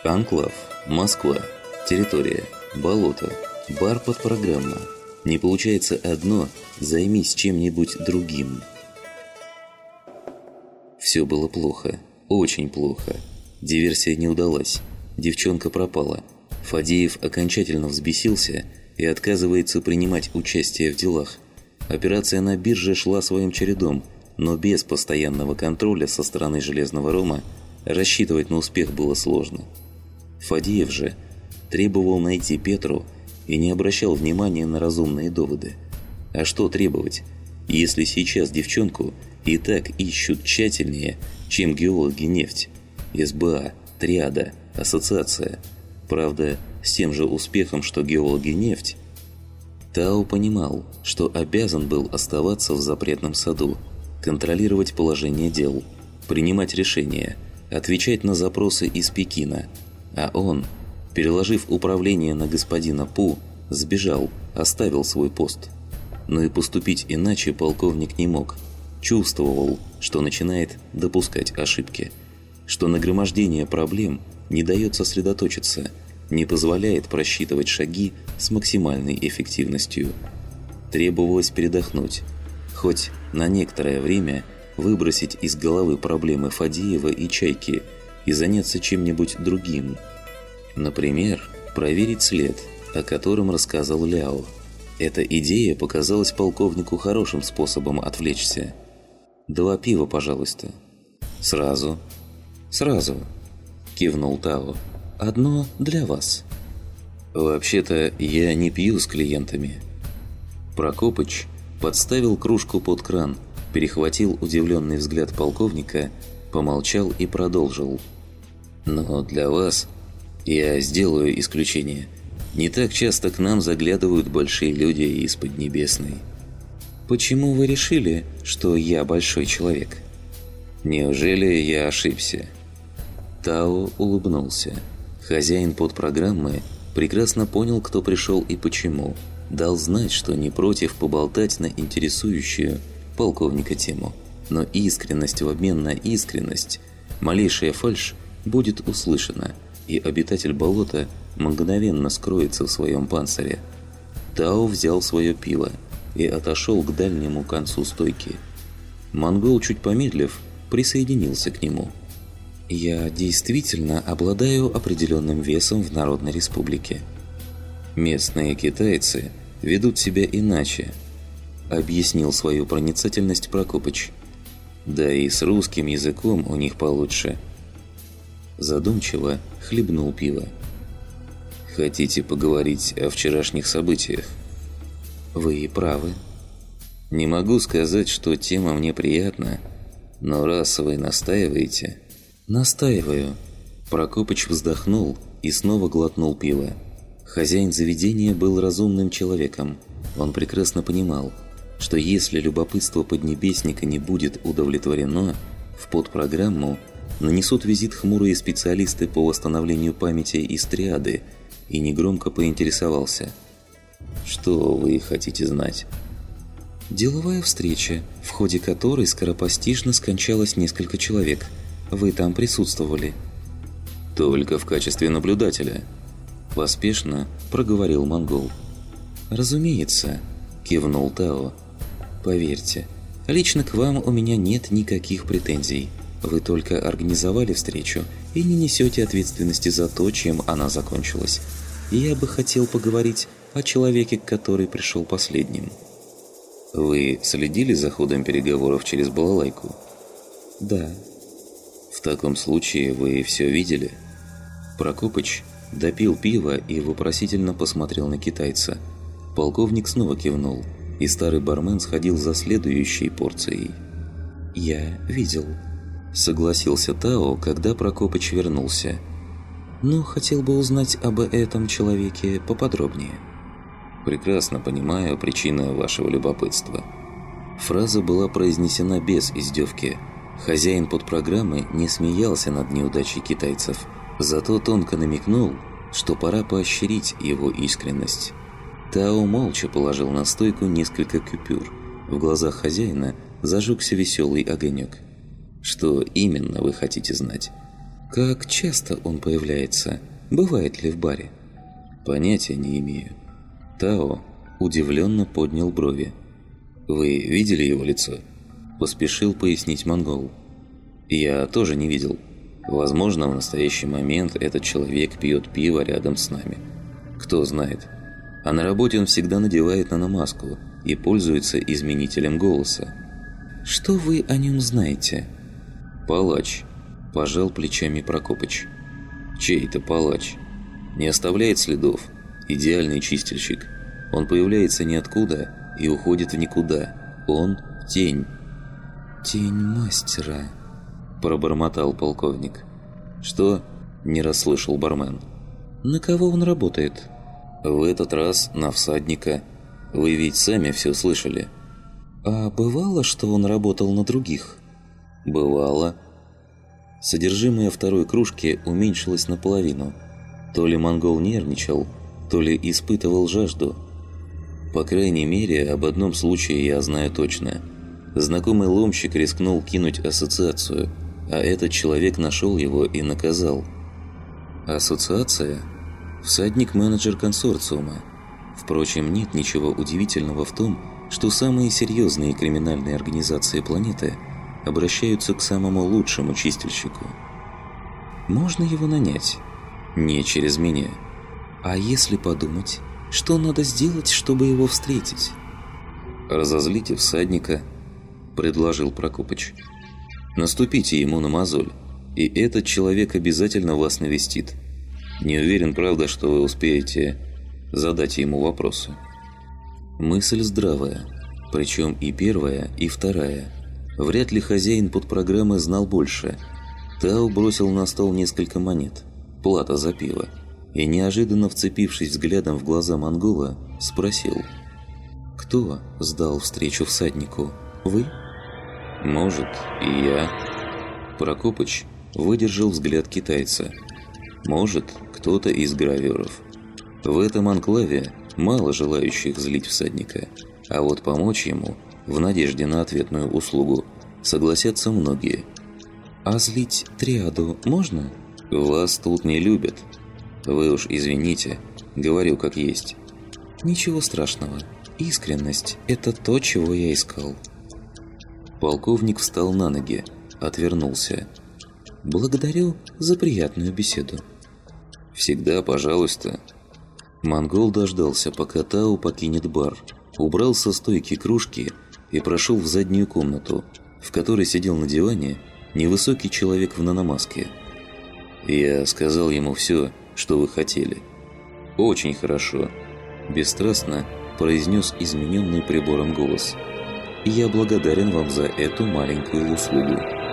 Анклав, Москва, территория, болото, бар под программа. Не получается одно, займись чем-нибудь другим. Все было плохо, очень плохо. Диверсия не удалась, девчонка пропала. Фадеев окончательно взбесился и отказывается принимать участие в делах. Операция на бирже шла своим чередом, но без постоянного контроля со стороны Железного Рома рассчитывать на успех было сложно. Фадеев же требовал найти Петру и не обращал внимания на разумные доводы. А что требовать, если сейчас девчонку и так ищут тщательнее, чем геологи нефть, СБА, Триада, Ассоциация? Правда, с тем же успехом, что геологи нефть. Тао понимал, что обязан был оставаться в запретном саду, контролировать положение дел, принимать решения, отвечать на запросы из Пекина. А он, переложив управление на господина Пу, сбежал, оставил свой пост. Но и поступить иначе полковник не мог. Чувствовал, что начинает допускать ошибки, что нагромождение проблем не дает сосредоточиться, не позволяет просчитывать шаги с максимальной эффективностью. Требовалось передохнуть, хоть на некоторое время выбросить из головы проблемы Фадеева и Чайки и заняться чем-нибудь другим. Например, проверить след, о котором рассказал Ляо. Эта идея показалась полковнику хорошим способом отвлечься. «2 пива, пожалуйста». «Сразу?» «Сразу», – кивнул Тао. «Одно для вас». «Вообще-то я не пью с клиентами». Прокопыч подставил кружку под кран, перехватил удивленный взгляд полковника, помолчал и продолжил. «Но для вас я сделаю исключение. Не так часто к нам заглядывают большие люди из Поднебесной». «Почему вы решили, что я большой человек?» «Неужели я ошибся?» Тао улыбнулся. Хозяин подпрограммы прекрасно понял, кто пришел и почему. Дал знать, что не против поболтать на интересующую полковника тему. Но искренность в обмен на искренность, малейшая фальшь будет услышана, и обитатель болота мгновенно скроется в своем панцире. Тао взял свое пиво и отошел к дальнему концу стойки. Монгол, чуть помедлив, присоединился к нему. «Я действительно обладаю определенным весом в Народной Республике. Местные китайцы ведут себя иначе», – объяснил свою проницательность Прокопыч. «Да и с русским языком у них получше». Задумчиво хлебнул пиво. «Хотите поговорить о вчерашних событиях?» «Вы правы». «Не могу сказать, что тема мне приятна, но раз вы настаиваете...» «Настаиваю». Прокопыч вздохнул и снова глотнул пиво. Хозяин заведения был разумным человеком. Он прекрасно понимал, что если любопытство поднебесника не будет удовлетворено, в подпрограмму нанесут визит хмурые специалисты по восстановлению памяти из Триады, и негромко поинтересовался. «Что вы хотите знать?» «Деловая встреча, в ходе которой скоропостижно скончалось несколько человек. Вы там присутствовали?» «Только в качестве наблюдателя», – поспешно проговорил монгол. «Разумеется», – кивнул Тао. «Поверьте, лично к вам у меня нет никаких претензий. Вы только организовали встречу и не несете ответственности за то, чем она закончилась. Я бы хотел поговорить о человеке, который пришел последним». «Вы следили за ходом переговоров через балалайку?» «Да». «В таком случае вы все видели?» Прокопыч допил пиво и вопросительно посмотрел на китайца. Полковник снова кивнул, и старый бармен сходил за следующей порцией. «Я видел», – согласился Тао, когда Прокопыч вернулся. «Но хотел бы узнать об этом человеке поподробнее». «Прекрасно понимаю причину вашего любопытства». Фраза была произнесена без издевки. Хозяин подпрограммы не смеялся над неудачей китайцев, зато тонко намекнул, что пора поощрить его искренность. Тао молча положил на стойку несколько купюр. В глазах хозяина зажегся веселый огонек. «Что именно вы хотите знать?» Как часто он появляется? Бывает ли в баре? Понятия не имею. Тао удивленно поднял брови. Вы видели его лицо? Поспешил пояснить монгол. Я тоже не видел. Возможно, в настоящий момент этот человек пьет пиво рядом с нами. Кто знает. А на работе он всегда надевает наномаску и пользуется изменителем голоса. Что вы о нем знаете? Палач. Пожал плечами Прокопыч. Чей-то палач. Не оставляет следов. Идеальный чистильщик. Он появляется ниоткуда и уходит в никуда. Он – тень. «Тень мастера», – пробормотал полковник. «Что?» – не расслышал бармен. «На кого он работает?» «В этот раз на всадника. Вы ведь сами все слышали». «А бывало, что он работал на других?» «Бывало». Содержимое второй кружки уменьшилось наполовину. То ли монгол нервничал, то ли испытывал жажду. По крайней мере, об одном случае я знаю точно. Знакомый ломщик рискнул кинуть ассоциацию, а этот человек нашел его и наказал. Ассоциация? Всадник-менеджер консорциума. Впрочем, нет ничего удивительного в том, что самые серьезные криминальные организации планеты обращаются к самому лучшему чистильщику. Можно его нанять? Не через меня. А если подумать, что надо сделать, чтобы его встретить? «Разозлите всадника», – предложил Прокопыч. «Наступите ему на мозоль, и этот человек обязательно вас навестит. Не уверен, правда, что вы успеете задать ему вопросы». Мысль здравая, причем и первая, и вторая. Вряд ли хозяин подпрограммы знал больше. Тао бросил на стол несколько монет, плата за пиво, и, неожиданно вцепившись взглядом в глаза монгола, спросил: «Кто сдал встречу всаднику? Вы?» «Может, и я». Прокопыч выдержал взгляд китайца. «Может, кто-то из граверов. В этом анклаве мало желающих злить всадника, а вот помочь ему, в надежде на ответную услугу, согласятся многие». «А злить триаду можно?» «Вас тут не любят. Вы уж извините, говорю как есть». «Ничего страшного. Искренность – это то, чего я искал». Полковник встал на ноги, отвернулся. «Благодарю за приятную беседу». «Всегда пожалуйста». Монгол дождался, пока Тао покинет бар, убрал со стойки кружки и прошел в заднюю комнату, в которой сидел на диване невысокий человек в наномаске. «Я сказал ему все, что вы хотели». «Очень хорошо», – бесстрастно произнес измененный прибором голос. «Я благодарен вам за эту маленькую услугу».